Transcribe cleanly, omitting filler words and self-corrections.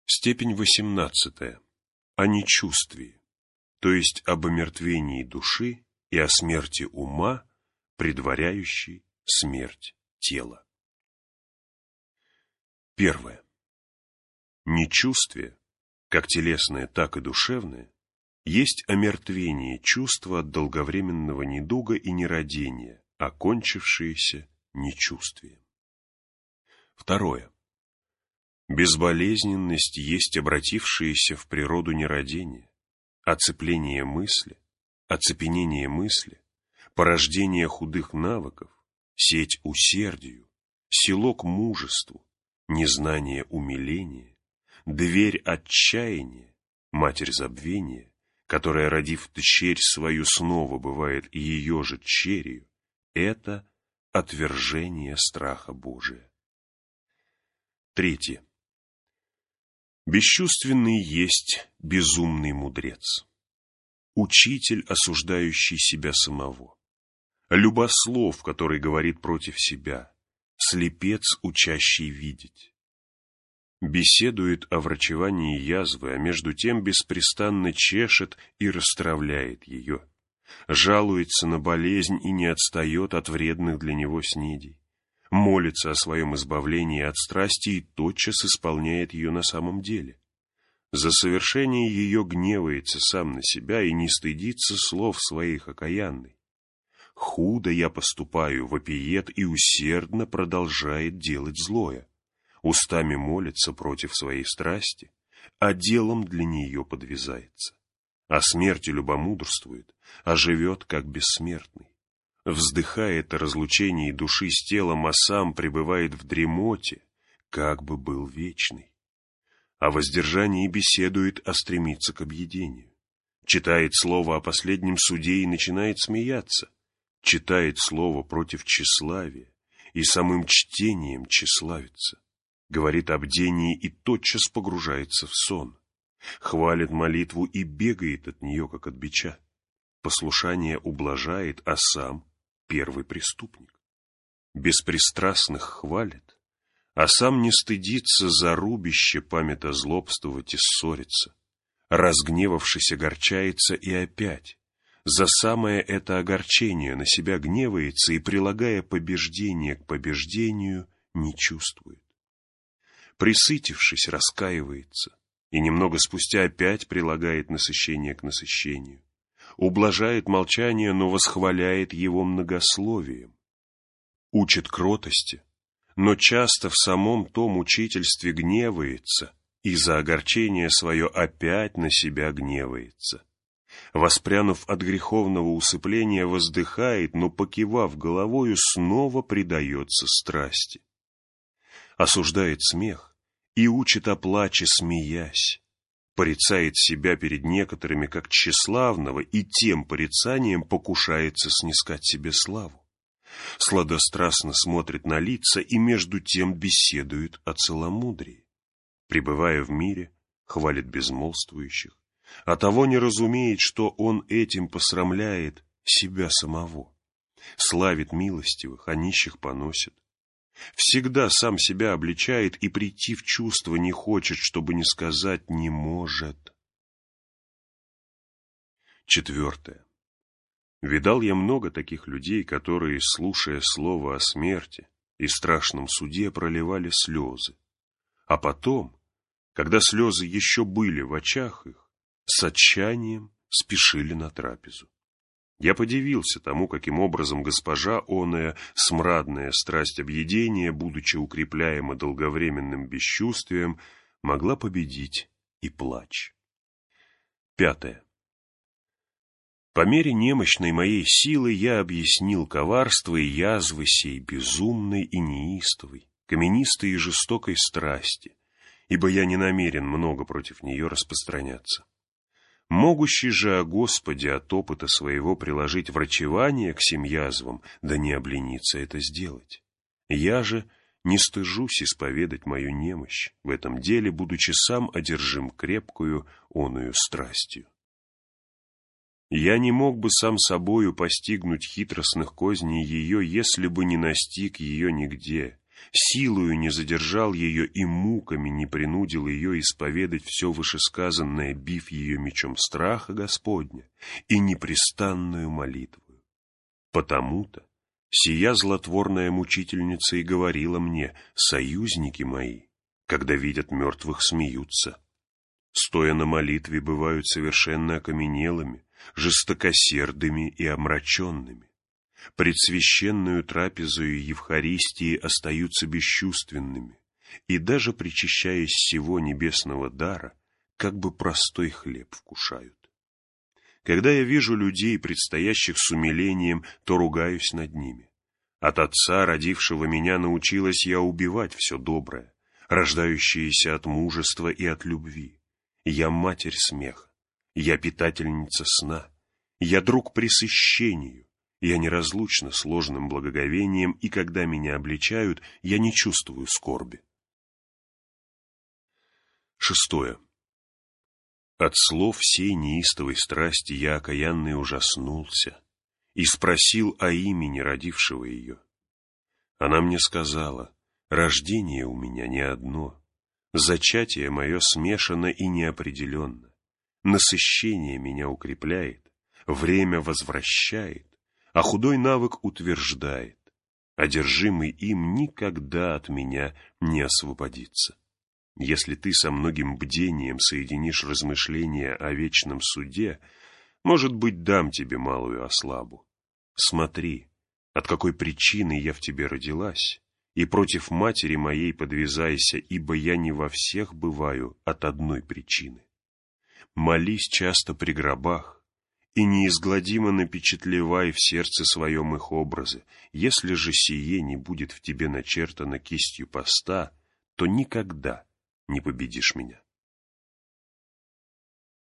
Степень 18. О нечувствии, то есть об омертвении души и о смерти ума, предваряющей смерть тела. 1. Нечувствие, как телесное, так и душевное, есть омертвение чувства от долговременного недуга и нерадения, окончившееся нечувствием. 2. Безболезненность есть обратившееся в природу нерадение, оцепление мысли, оцепенение мысли, порождение худых навыков, сеть усердию, селок мужеству, незнание умиления, дверь отчаяния, матерь забвения, которая, родив дщерь свою, снова бывает ее же дщерью, это отвержение страха Божия. 3. Бесчувственный есть безумный мудрец, учитель, осуждающий себя самого, любослов, который говорит против себя, слепец, учащий видеть. Беседует о врачевании язвы, а между тем беспрестанно чешет и расстравляет ее, жалуется на болезнь и не отстает от вредных для него снедий, молится о своем избавлении от страсти и тотчас исполняет ее на самом деле. За совершение ее гневается сам на себя и не стыдится слов своих окаянный. Худо я поступаю, вопиет и усердно продолжает делать злое. Устами молится против своей страсти, а делом для нее подвязается. О смерти любомудрствует, а живет как бессмертный. Вздыхает о разлучении души с телом, а сам пребывает в дремоте, как бы был вечный. О воздержании беседует, а стремится к объедению. Читает слово о последнем суде и начинает смеяться. Читает слово против тщеславия и самым чтением тщеславится. Говорит о бдении и тотчас погружается в сон. Хвалит молитву и бегает от нее, как от бича. Послушание ублажает, а сам первый преступник. Беспристрастных хвалит, а сам не стыдится за рубище памята злобствовать и ссориться. Разгневавшись, огорчается и опять. За самое это огорчение на себя гневается и, прилагая побеждение к побеждению, не чувствует. Присытившись, раскаивается, и немного спустя опять прилагает насыщение к насыщению. Ублажает молчание, но восхваляет его многословием. Учит кротости, но часто в самом том учительстве гневается и за огорчение свое опять на себя гневается. Воспрянув от греховного усыпления, воздыхает, но, покивав головою, снова предается страсти. Осуждает смех и учит о плаче, смеясь. Порицает себя перед некоторыми как тщеславного и тем порицанием покушается снискать себе славу. Сладострастно смотрит на лица и между тем беседует о целомудрии. Пребывая в мире, хвалит безмолвствующих, а того не разумеет, что он этим посрамляет себя самого. Славит милостивых, а нищих поносит. Всегда сам себя обличает и прийти в чувство не хочет, чтобы не сказать «не может». 4. Видал я много таких людей, которые, слушая слово о смерти и страшном суде, проливали слезы, а потом, когда слезы еще были в очах их, с отчаянием спешили на трапезу. Я подивился тому, каким образом госпожа оная смрадная страсть объедения, будучи укрепляема долговременным бесчувствием, могла победить и плач. 5. По мере немощной моей силы я объяснил коварство и язвы сей безумной и неистовой, каменистой и жестокой страсти, ибо я не намерен много против нее распространяться. Могущий же о Господе от опыта своего приложить врачевание к сим язвам, да не облениться это сделать. Я же не стыжусь исповедать мою немощь в этом деле, будучи сам одержим крепкую оную страстью. Я не мог бы сам собою постигнуть хитростных козней ее, если бы не настиг ее нигде, силою не задержал ее и муками не принудил ее исповедать все вышесказанное, бив ее мечом страха Господня и непрестанную молитву. Потому-то сия злотворная мучительница и говорила мне: союзники мои, когда видят мертвых, смеются. Стоя на молитве, бывают совершенно окаменелыми, жестокосердыми и омраченными. Пред священную трапезою Евхаристии остаются бесчувственными, и даже причащаясь сего небесного дара, как бы простой хлеб вкушают. Когда я вижу людей, предстоящих с умилением, то ругаюсь над ними. От Отца, родившего меня, научилась я убивать все доброе, рождающееся от мужества и от любви. Я матерь смеха, я питательница сна, я друг пресыщению, я неразлучна с ложным благоговением, и когда меня обличают, я не чувствую скорби. 6. От слов всей неистовой страсти я окаянный ужаснулся и спросил о имени родившего ее. Она мне сказала: рождение у меня не одно, зачатие мое смешано и неопределенно, насыщение меня укрепляет, время возвращает, а худой навык утверждает, одержимый им никогда от меня не освободится. Если ты со многим бдением соединишь размышления о вечном суде, может быть, дам тебе малую ослабу. Смотри, от какой причины я в тебе родилась, и против матери моей подвязайся, ибо я не во всех бываю от одной причины. Молись часто при гробах, и неизгладимо напечатлевай в сердце своем их образы. Если же сие не будет в тебе начертано кистью поста, то никогда не победишь меня.